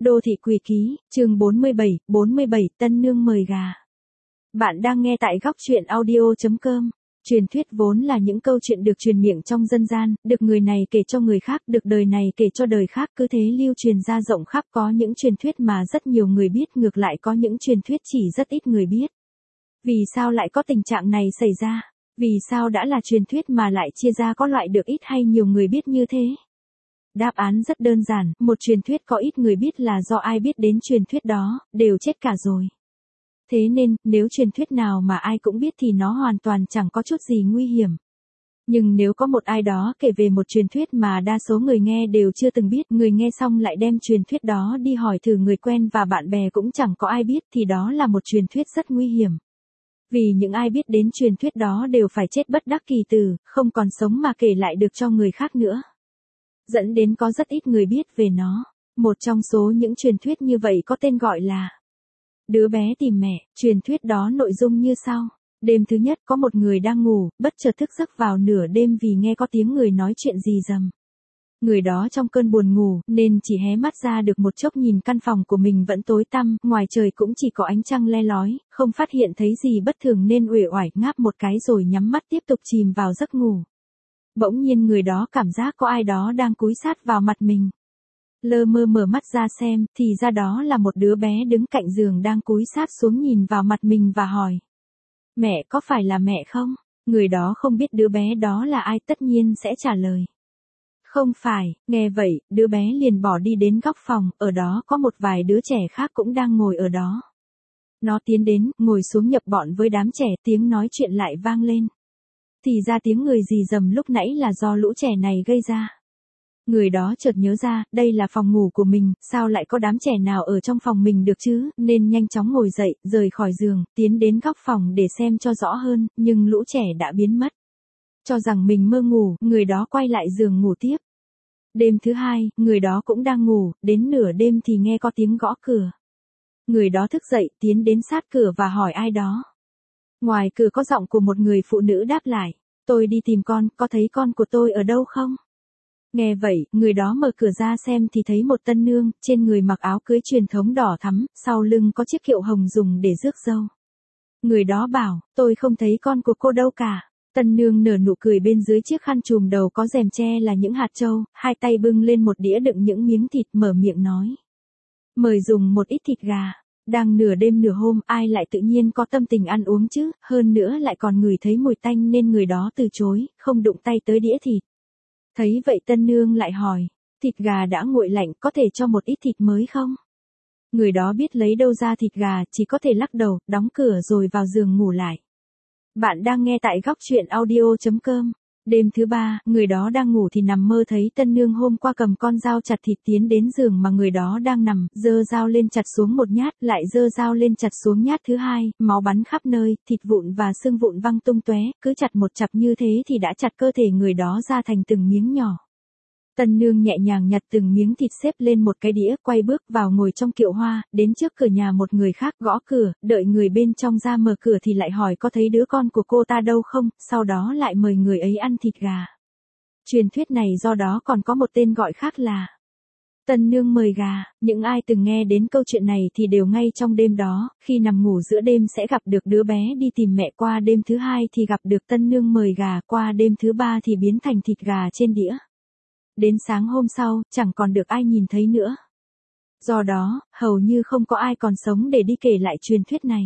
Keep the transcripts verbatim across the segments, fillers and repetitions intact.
Đô thị Quỷ Ký, chương bốn mươi bảy, bốn mươi bảy, Tân Nương mời gà. Bạn đang nghe tại góc truyện audio chấm com. Truyền thuyết vốn là những câu chuyện được truyền miệng trong dân gian, được người này kể cho người khác, được đời này kể cho đời khác, cứ thế lưu truyền ra rộng khắp. Có những truyền thuyết mà rất nhiều người biết, ngược lại có những truyền thuyết chỉ rất ít người biết. Vì sao lại có tình trạng này xảy ra? Vì sao đã là truyền thuyết mà lại chia ra có loại được ít hay nhiều người biết như thế? Đáp án rất đơn giản, một truyền thuyết có ít người biết là do ai biết đến truyền thuyết đó, đều chết cả rồi. Thế nên, nếu truyền thuyết nào mà ai cũng biết thì nó hoàn toàn chẳng có chút gì nguy hiểm. Nhưng nếu có một ai đó kể về một truyền thuyết mà đa số người nghe đều chưa từng biết, người nghe xong lại đem truyền thuyết đó đi hỏi thử người quen và bạn bè cũng chẳng có ai biết, thì đó là một truyền thuyết rất nguy hiểm. Vì những ai biết đến truyền thuyết đó đều phải chết bất đắc kỳ tử, không còn sống mà kể lại được cho người khác nữa. Dẫn đến có rất ít người biết về nó. Một trong số những truyền thuyết như vậy có tên gọi là Đứa bé tìm mẹ. Truyền thuyết đó nội dung như sau. Đêm thứ nhất có một người đang ngủ, bất chợt thức giấc vào nửa đêm vì nghe có tiếng người nói chuyện rì rầm. Người đó trong cơn buồn ngủ, nên chỉ hé mắt ra được một chốc nhìn căn phòng của mình vẫn tối tăm, ngoài trời cũng chỉ có ánh trăng le lói, không phát hiện thấy gì bất thường nên uể oải ngáp một cái rồi nhắm mắt tiếp tục chìm vào giấc ngủ. Bỗng nhiên người đó cảm giác có ai đó đang cúi sát vào mặt mình. Lơ mơ mở mắt ra xem, thì ra đó là một đứa bé đứng cạnh giường đang cúi sát xuống nhìn vào mặt mình và hỏi. Mẹ, có phải là mẹ không? Người đó không biết đứa bé đó là ai, tất nhiên sẽ trả lời. Không phải. Nghe vậy, đứa bé liền bỏ đi đến góc phòng, ở đó có một vài đứa trẻ khác cũng đang ngồi ở đó. Nó tiến đến, ngồi xuống nhập bọn với đám trẻ, tiếng nói chuyện lại vang lên. Thì ra tiếng người rì rầm lúc nãy là do lũ trẻ này gây ra. Người đó chợt nhớ ra, đây là phòng ngủ của mình, sao lại có đám trẻ nào ở trong phòng mình được chứ, nên nhanh chóng ngồi dậy, rời khỏi giường, tiến đến góc phòng để xem cho rõ hơn, nhưng lũ trẻ đã biến mất. Cho rằng mình mơ ngủ, người đó quay lại giường ngủ tiếp. Đêm thứ hai, người đó cũng đang ngủ, đến nửa đêm thì nghe có tiếng gõ cửa. Người đó thức dậy, tiến đến sát cửa và hỏi ai đó. Ngoài cửa có giọng của một người phụ nữ đáp lại. Tôi đi tìm con, có thấy con của tôi ở đâu không? Nghe vậy, người đó mở cửa ra xem thì thấy một tân nương, trên người mặc áo cưới truyền thống đỏ thắm, sau lưng có chiếc kiệu hồng dùng để rước dâu. Người đó bảo, tôi không thấy con của cô đâu cả. Tân nương nở nụ cười, bên dưới chiếc khăn trùm đầu có rèm che là những hạt châu, hai tay bưng lên một đĩa đựng những miếng thịt, mở miệng nói. Mời dùng một ít thịt gà. Đang nửa đêm nửa hôm, ai lại tự nhiên có tâm tình ăn uống chứ, hơn nữa lại còn ngửi thấy mùi tanh nên người đó từ chối, không đụng tay tới đĩa thịt. Thấy vậy tân nương lại hỏi, thịt gà đã nguội lạnh, có thể cho một ít thịt mới không? Người đó biết lấy đâu ra thịt gà, chỉ có thể lắc đầu, đóng cửa rồi vào giường ngủ lại. Bạn đang nghe tại góc truyện audio chấm com. Đêm thứ ba, người đó đang ngủ thì nằm mơ thấy tân nương hôm qua cầm con dao chặt thịt tiến đến giường mà người đó đang nằm, giơ dao lên chặt xuống một nhát, lại giơ dao lên chặt xuống nhát thứ hai, máu bắn khắp nơi, thịt vụn và xương vụn văng tung tóe, cứ chặt một chặp như thế thì đã chặt cơ thể người đó ra thành từng miếng nhỏ. Tân nương nhẹ nhàng nhặt từng miếng thịt xếp lên một cái đĩa, quay bước vào ngồi trong kiệu hoa, đến trước cửa nhà một người khác gõ cửa, đợi người bên trong ra mở cửa thì lại hỏi có thấy đứa con của cô ta đâu không, sau đó lại mời người ấy ăn thịt gà. Truyền thuyết này do đó còn có một tên gọi khác là Tân Nương mời gà. Những ai từng nghe đến câu chuyện này thì đều ngay trong đêm đó, khi nằm ngủ giữa đêm sẽ gặp được đứa bé đi tìm mẹ, qua đêm thứ hai thì gặp được Tân Nương mời gà, qua đêm thứ ba thì biến thành thịt gà trên đĩa. Đến sáng hôm sau, chẳng còn được ai nhìn thấy nữa. Do đó, hầu như không có ai còn sống để đi kể lại truyền thuyết này.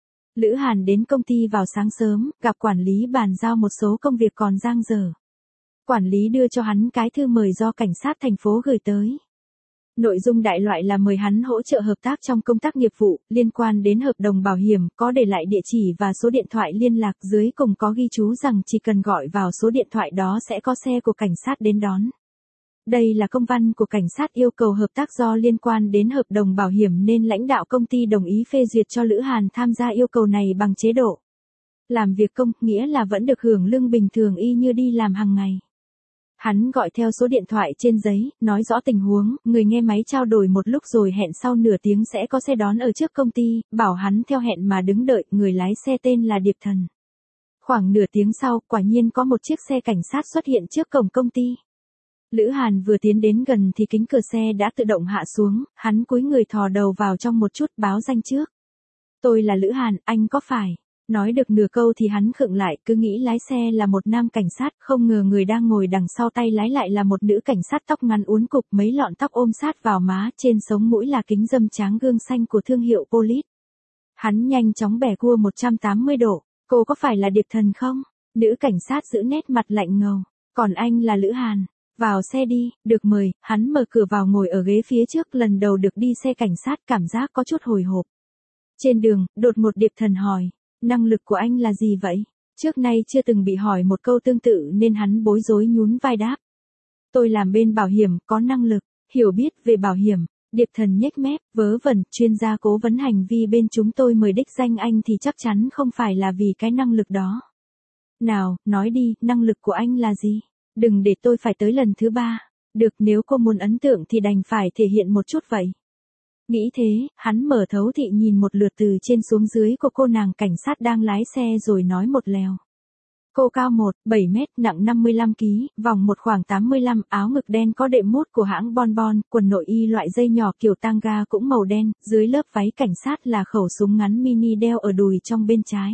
Lữ Hàn đến công ty vào sáng sớm, gặp quản lý bàn giao một số công việc còn dang dở. Quản lý đưa cho hắn cái thư mời do cảnh sát thành phố gửi tới. Nội dung đại loại là mời hắn hỗ trợ hợp tác trong công tác nghiệp vụ, liên quan đến hợp đồng bảo hiểm, có để lại địa chỉ và số điện thoại liên lạc, dưới cùng có ghi chú rằng chỉ cần gọi vào số điện thoại đó sẽ có xe của cảnh sát đến đón. Đây là công văn của cảnh sát yêu cầu hợp tác do liên quan đến hợp đồng bảo hiểm nên lãnh đạo công ty đồng ý phê duyệt cho Lữ Hàn tham gia yêu cầu này bằng chế độ làm việc công, nghĩa là vẫn được hưởng lương bình thường y như đi làm hàng ngày. Hắn gọi theo số điện thoại trên giấy, nói rõ tình huống, người nghe máy trao đổi một lúc rồi hẹn sau nửa tiếng sẽ có xe đón ở trước công ty, bảo hắn theo hẹn mà đứng đợi, người lái xe tên là Điệp Thần. Khoảng nửa tiếng sau, quả nhiên có một chiếc xe cảnh sát xuất hiện trước cổng công ty. Lữ Hàn vừa tiến đến gần thì kính cửa xe đã tự động hạ xuống, hắn cúi người thò đầu vào trong một chút báo danh trước. Tôi là Lữ Hàn, anh có phải? Nói được nửa câu thì hắn khựng lại, cứ nghĩ lái xe là một nam cảnh sát, không ngờ người đang ngồi đằng sau tay lái lại là một nữ cảnh sát tóc ngắn uốn cục, mấy lọn tóc ôm sát vào má, trên sống mũi là kính râm tráng gương xanh của thương hiệu Police. Hắn nhanh chóng bẻ cua một trăm tám mươi độ, cô có phải là Điệp Thần không? Nữ cảnh sát giữ nét mặt lạnh ngầu, còn anh là Lữ Hàn. Vào xe đi, được mời, hắn mở cửa vào ngồi ở ghế phía trước, lần đầu được đi xe cảnh sát cảm giác có chút hồi hộp. Trên đường, đột một Điệp Thần hỏi, năng lực của anh là gì vậy? Trước nay chưa từng bị hỏi một câu tương tự nên hắn bối rối nhún vai đáp. Tôi làm bên bảo hiểm, có năng lực, hiểu biết về bảo hiểm. Điệp Thần nhếch mép, vớ vẩn, chuyên gia cố vấn hành vi bên chúng tôi mời đích danh anh thì chắc chắn không phải là vì cái năng lực đó. Nào, nói đi, năng lực của anh là gì? Đừng để tôi phải tới lần thứ ba. Được, nếu cô muốn ấn tượng thì đành phải thể hiện một chút vậy. Nghĩ thế, hắn mở thấu thị nhìn một lượt từ trên xuống dưới của cô nàng cảnh sát đang lái xe rồi nói một lèo. Cô cao một phẩy bảy mét, nặng năm mươi lăm ki lô gam, vòng một khoảng tám mươi lăm, áo ngực đen có đệm mút của hãng Bon Bon, quần nội y loại dây nhỏ kiểu tanga cũng màu đen, dưới lớp váy cảnh sát là khẩu súng ngắn mini đeo ở đùi trong bên trái.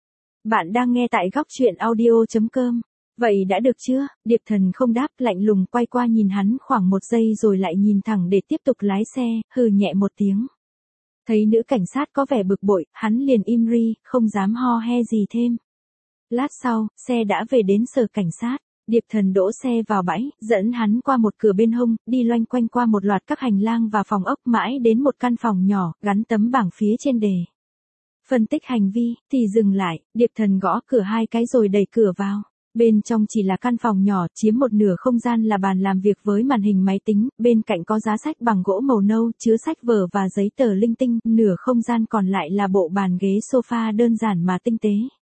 Bạn đang nghe tại góc truyện audio chấm com. Vậy đã được chưa? Điệp Thần không đáp, lạnh lùng quay qua nhìn hắn khoảng một giây rồi lại nhìn thẳng để tiếp tục lái xe, hừ nhẹ một tiếng. Thấy nữ cảnh sát có vẻ bực bội, hắn liền im ri, không dám ho he gì thêm. Lát sau, xe đã về đến sở cảnh sát. Điệp Thần đỗ xe vào bãi, dẫn hắn qua một cửa bên hông, đi loanh quanh qua một loạt các hành lang và phòng ốc mãi đến một căn phòng nhỏ, gắn tấm bảng phía trên đề. Phân tích hành vi, thì dừng lại, Điệp Thần gõ cửa hai cái rồi đẩy cửa vào. Bên trong chỉ là căn phòng nhỏ, chiếm một nửa không gian là bàn làm việc với màn hình máy tính, bên cạnh có giá sách bằng gỗ màu nâu, chứa sách vở và giấy tờ linh tinh, nửa không gian còn lại là bộ bàn ghế sofa đơn giản mà tinh tế.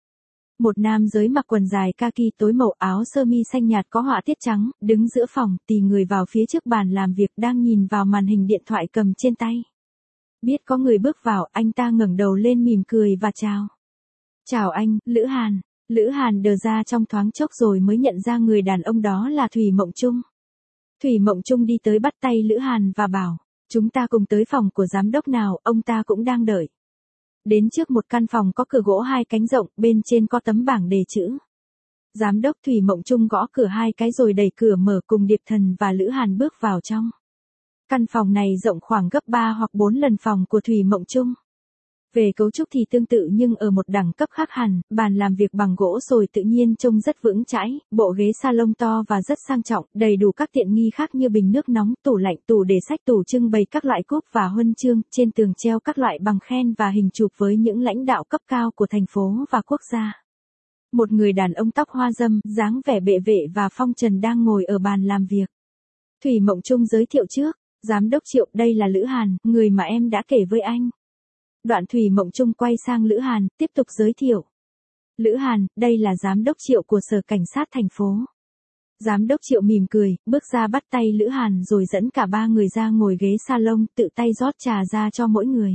Một nam giới mặc quần dài kaki tối màu, áo sơ mi xanh nhạt có họa tiết trắng, đứng giữa phòng, tì người vào phía trước bàn làm việc đang nhìn vào màn hình điện thoại cầm trên tay. Biết có người bước vào, anh ta ngẩng đầu lên mỉm cười và chào. Chào anh, Lữ Hàn. Lữ Hàn đờ ra trong thoáng chốc rồi mới nhận ra người đàn ông đó là Thủy Mộng Trung. Thủy Mộng Trung đi tới bắt tay Lữ Hàn và bảo, chúng ta cùng tới phòng của giám đốc nào, ông ta cũng đang đợi. Đến trước một căn phòng có cửa gỗ hai cánh rộng, bên trên có tấm bảng đề chữ. Giám đốc. Thủy Mộng Trung gõ cửa hai cái rồi đẩy cửa mở cùng Điệp Thần và Lữ Hàn bước vào trong. Căn phòng này rộng khoảng gấp ba hoặc bốn lần phòng của Thủy Mộng Trung. Về cấu trúc thì tương tự nhưng ở một đẳng cấp khác hẳn, bàn làm việc bằng gỗ sồi tự nhiên trông rất vững chãi, bộ ghế salon to và rất sang trọng, đầy đủ các tiện nghi khác như bình nước nóng, tủ lạnh, tủ để sách, tủ trưng bày các loại cúp và huân chương, trên tường treo các loại bằng khen và hình chụp với những lãnh đạo cấp cao của thành phố và quốc gia. Một người đàn ông tóc hoa râm, dáng vẻ bệ vệ và phong trần đang ngồi ở bàn làm việc. Thủy Mộng Trung giới thiệu trước, giám đốc Triệu, đây là Lữ Hàn, người mà em đã kể với anh. Đoạn Thủy Mộng Trung quay sang Lữ Hàn, tiếp tục giới thiệu. Lữ Hàn, đây là giám đốc Triệu của sở cảnh sát thành phố. Giám đốc Triệu mỉm cười, bước ra bắt tay Lữ Hàn rồi dẫn cả ba người ra ngồi ghế salon, tự tay rót trà ra cho mỗi người.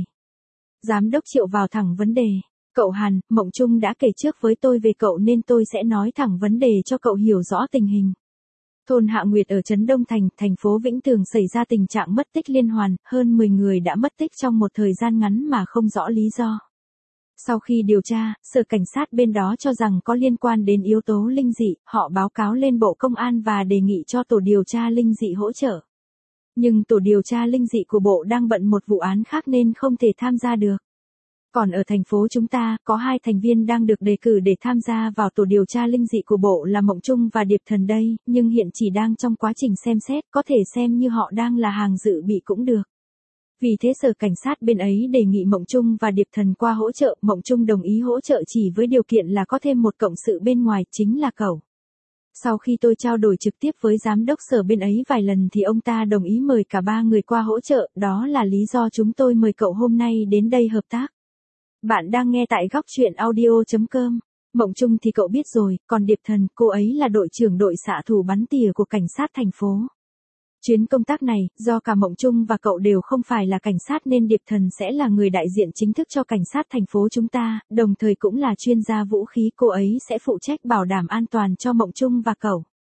Giám đốc Triệu vào thẳng vấn đề. Cậu Hàn, Mộng Trung đã kể trước với tôi về cậu nên tôi sẽ nói thẳng vấn đề cho cậu hiểu rõ tình hình. Thôn Hạ Nguyệt ở trấn Đông Thành, thành phố Vĩnh Tường xảy ra tình trạng mất tích liên hoàn, hơn mười người đã mất tích trong một thời gian ngắn mà không rõ lý do. Sau khi điều tra, sở cảnh sát bên đó cho rằng có liên quan đến yếu tố linh dị, họ báo cáo lên Bộ Công an và đề nghị cho tổ điều tra linh dị hỗ trợ. Nhưng tổ điều tra linh dị của Bộ đang bận một vụ án khác nên không thể tham gia được. Còn ở thành phố chúng ta, có hai thành viên đang được đề cử để tham gia vào tổ điều tra linh dị của Bộ là Mộng Trung và Điệp Thần đây, nhưng hiện chỉ đang trong quá trình xem xét, có thể xem như họ đang là hàng dự bị cũng được. Vì thế sở cảnh sát bên ấy đề nghị Mộng Trung và Điệp Thần qua hỗ trợ, Mộng Trung đồng ý hỗ trợ chỉ với điều kiện là có thêm một cộng sự bên ngoài, chính là cậu. Sau khi tôi trao đổi trực tiếp với giám đốc sở bên ấy vài lần thì ông ta đồng ý mời cả ba người qua hỗ trợ, đó là lý do chúng tôi mời cậu hôm nay đến đây hợp tác. Bạn đang nghe tại góc truyện audio chấm com. Mộng Trung thì cậu biết rồi, còn Điệp Thần, cô ấy là đội trưởng đội xạ thủ bắn tỉa của cảnh sát thành phố. Chuyến công tác này, do cả Mộng Trung và cậu đều không phải là cảnh sát nên Điệp Thần sẽ là người đại diện chính thức cho cảnh sát thành phố chúng ta, đồng thời cũng là chuyên gia vũ khí, cô ấy sẽ phụ trách bảo đảm an toàn cho Mộng Trung và cậu.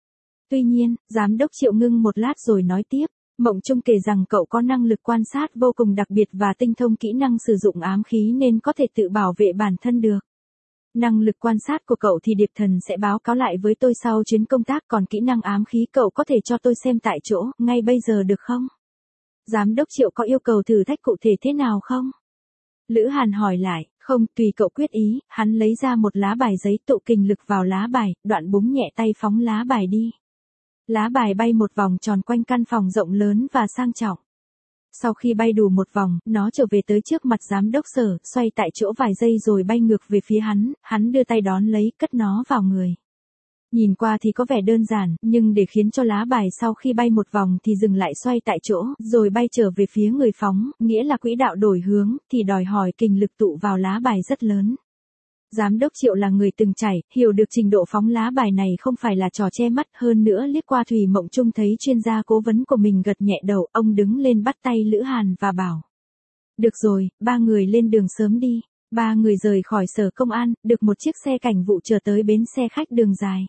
Tuy nhiên, giám đốc Triệu ngưng một lát rồi nói tiếp, Mộng Trung kể rằng cậu có năng lực quan sát vô cùng đặc biệt và tinh thông kỹ năng sử dụng ám khí nên có thể tự bảo vệ bản thân được. Năng lực quan sát của cậu thì Điệp Thần sẽ báo cáo lại với tôi sau chuyến công tác, còn kỹ năng ám khí cậu có thể cho tôi xem tại chỗ, ngay bây giờ được không? Giám đốc Triệu có yêu cầu thử thách cụ thể thế nào không? Lữ Hàn hỏi lại, không, tùy cậu quyết ý. Hắn lấy ra một lá bài giấy, tụ kình lực vào lá bài, đoạn búng nhẹ tay phóng lá bài đi. Lá bài bay một vòng tròn quanh căn phòng rộng lớn và sang trọng. Sau khi bay đủ một vòng, nó trở về tới trước mặt giám đốc Sở, xoay tại chỗ vài giây rồi bay ngược về phía hắn, hắn đưa tay đón lấy, cất nó vào người. Nhìn qua thì có vẻ đơn giản, nhưng để khiến cho lá bài sau khi bay một vòng thì dừng lại xoay tại chỗ, rồi bay trở về phía người phóng, nghĩa là quỹ đạo đổi hướng, thì đòi hỏi kình lực tụ vào lá bài rất lớn. Giám đốc Triệu là người từng trải, hiểu được trình độ phóng lá bài này không phải là trò che mắt, hơn nữa liếc qua Thủy Mộng Trung thấy chuyên gia cố vấn của mình gật nhẹ đầu, ông đứng lên bắt tay Lữ Hàn và bảo. Được rồi, ba người lên đường sớm đi. Ba người rời khỏi sở công an, được một chiếc xe cảnh vụ chờ tới bến xe khách đường dài.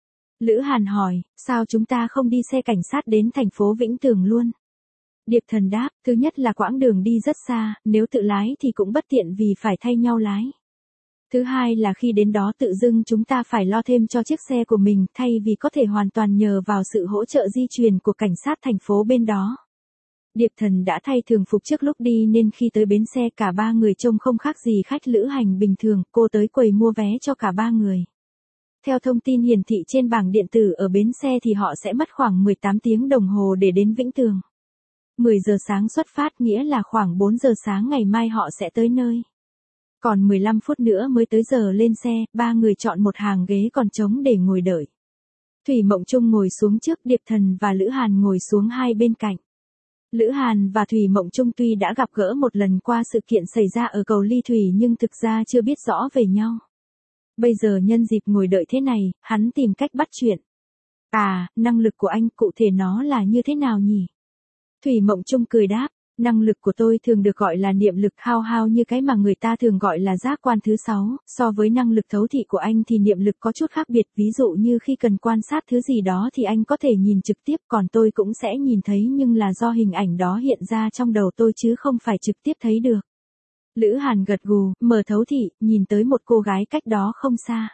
Lữ Hàn hỏi, sao chúng ta không đi xe cảnh sát đến thành phố Vĩnh Tường luôn? Điệp Thần đáp, thứ nhất là quãng đường đi rất xa, nếu tự lái thì cũng bất tiện vì phải thay nhau lái. Thứ hai là khi đến đó tự dưng chúng ta phải lo thêm cho chiếc xe của mình, thay vì có thể hoàn toàn nhờ vào sự hỗ trợ di chuyển của cảnh sát thành phố bên đó. Điệp Thần đã thay thường phục trước lúc đi nên khi tới bến xe cả ba người trông không khác gì khách lữ hành bình thường, cô tới quầy mua vé cho cả ba người. Theo thông tin hiển thị trên bảng điện tử ở bến xe thì họ sẽ mất khoảng mười tám tiếng đồng hồ để đến Vĩnh Tường. mười giờ sáng xuất phát nghĩa là khoảng bốn giờ sáng ngày mai họ sẽ tới nơi. Còn mười lăm phút nữa mới tới giờ lên xe, ba người chọn một hàng ghế còn trống để ngồi đợi. Thủy Mộng Trung ngồi xuống trước, Điệp Thần và Lữ Hàn ngồi xuống hai bên cạnh. Lữ Hàn và Thủy Mộng Trung tuy đã gặp gỡ một lần qua sự kiện xảy ra ở cầu Ly Thủy nhưng thực ra chưa biết rõ về nhau. Bây giờ nhân dịp ngồi đợi thế này, hắn tìm cách bắt chuyện. À, năng lực của anh cụ thể nó là như thế nào nhỉ? Thủy Mộng Trung cười đáp, năng lực của tôi thường được gọi là niệm lực, hao hao như cái mà người ta thường gọi là giác quan thứ sáu, so với năng lực thấu thị của anh thì niệm lực có chút khác biệt, ví dụ như khi cần quan sát thứ gì đó thì anh có thể nhìn trực tiếp, còn tôi cũng sẽ nhìn thấy nhưng là do hình ảnh đó hiện ra trong đầu tôi chứ không phải trực tiếp thấy được. Lữ Hàn gật gù, mở thấu thị, nhìn tới một cô gái cách đó không xa.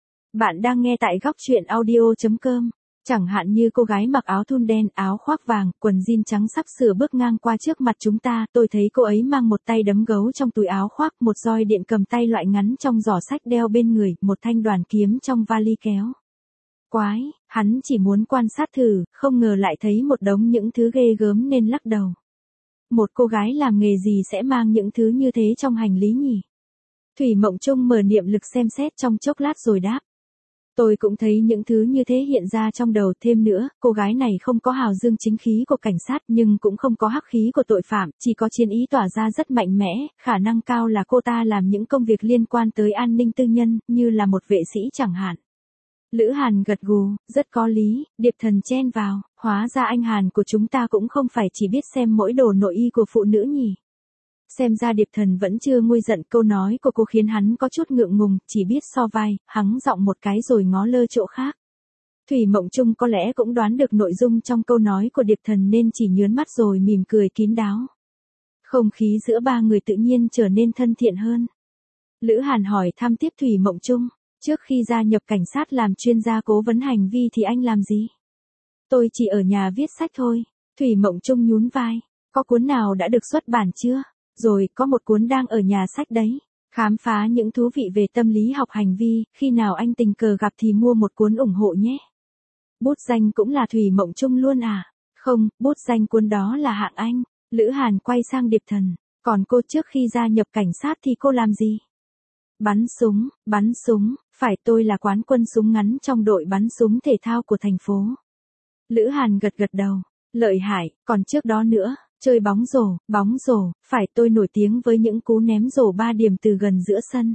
Bạn đang nghe tại góc truyện audio chấm com. Chẳng hạn như cô gái mặc áo thun đen, áo khoác vàng, quần jean trắng sắp sửa bước ngang qua trước mặt chúng ta, tôi thấy cô ấy mang một tay đấm gấu trong túi áo khoác, một roi điện cầm tay loại ngắn trong giỏ sách đeo bên người, một thanh đoàn kiếm trong vali kéo. Quái, hắn chỉ muốn quan sát thử, không ngờ lại thấy một đống những thứ ghê gớm nên lắc đầu. Một cô gái làm nghề gì sẽ mang những thứ như thế trong hành lý nhỉ? Thủy Mộng Trung mở niệm lực xem xét trong chốc lát rồi đáp. Tôi cũng thấy những thứ như thế hiện ra trong đầu, thêm nữa, cô gái này không có hào dương chính khí của cảnh sát nhưng cũng không có hắc khí của tội phạm, chỉ có chiến ý tỏa ra rất mạnh mẽ, khả năng cao là cô ta làm những công việc liên quan tới an ninh tư nhân, như là một vệ sĩ chẳng hạn. Lữ Hàn gật gù, rất có lý. Điệp Thần chen vào, hóa ra anh Hàn của chúng ta cũng không phải chỉ biết xem mỗi đồ nội y của phụ nữ nhỉ. Xem ra Điệp Thần vẫn chưa nguôi giận, câu nói của cô khiến hắn có chút ngượng ngùng, chỉ biết so vai, hắng giọng một cái rồi ngó lơ chỗ khác. Thủy Mộng Trung có lẽ cũng đoán được nội dung trong câu nói của Điệp Thần nên chỉ nhớn mắt rồi mỉm cười kín đáo. Không khí giữa ba người tự nhiên trở nên thân thiện hơn. Lữ Hàn hỏi thăm tiếp Thủy Mộng Trung, trước khi gia nhập cảnh sát làm chuyên gia cố vấn hành vi thì anh làm gì? Tôi chỉ ở nhà viết sách thôi. Thủy Mộng Trung nhún vai, có cuốn nào đã được xuất bản chưa? Rồi, có một cuốn đang ở nhà sách đấy. Khám phá những thú vị về tâm lý học hành vi, khi nào anh tình cờ gặp thì mua một cuốn ủng hộ nhé. Bút danh cũng là Thủy Mộng Trung luôn à? Không, bút danh cuốn đó là hạng Anh. Lữ Hàn quay sang Điệp Thần, còn cô trước khi gia nhập cảnh sát thì cô làm gì? Bắn súng, bắn súng, phải, tôi là quán quân súng ngắn trong đội bắn súng thể thao của thành phố. Lữ Hàn gật gật đầu, lợi hại, còn trước đó nữa. Chơi bóng rổ, bóng rổ, phải, tôi nổi tiếng với những cú ném rổ ba điểm từ gần giữa sân.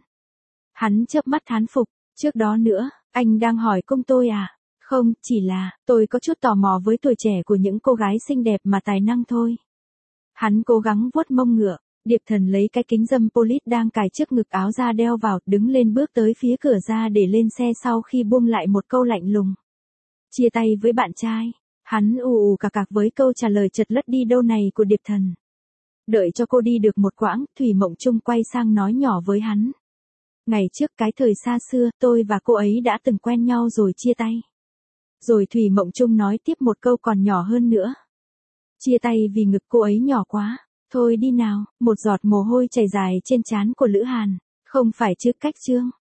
Hắn chớp mắt thán phục, trước đó nữa, anh đang hỏi cung tôi à? Không, chỉ là, tôi có chút tò mò với tuổi trẻ của những cô gái xinh đẹp mà tài năng thôi. Hắn cố gắng vuốt mông ngựa, Điệp Thần lấy cái kính râm polish đang cài trước ngực áo ra đeo vào, đứng lên bước tới phía cửa ra để lên xe sau khi buông lại một câu lạnh lùng. Chia tay với bạn trai. Hắn ù ù cà cạc với câu trả lời chật lất đi đâu này của Điệp Thần. Đợi cho cô đi được một quãng, Thủy Mộng Chung quay sang nói nhỏ với hắn. Ngày trước cái thời xa xưa, tôi và cô ấy đã từng quen nhau rồi chia tay. Rồi Thủy Mộng Chung nói tiếp một câu còn nhỏ hơn nữa. Chia tay vì ngực cô ấy nhỏ quá. Thôi đi nào, một giọt mồ hôi chảy dài trên trán của Lữ Hàn. Không phải chứ cách chương.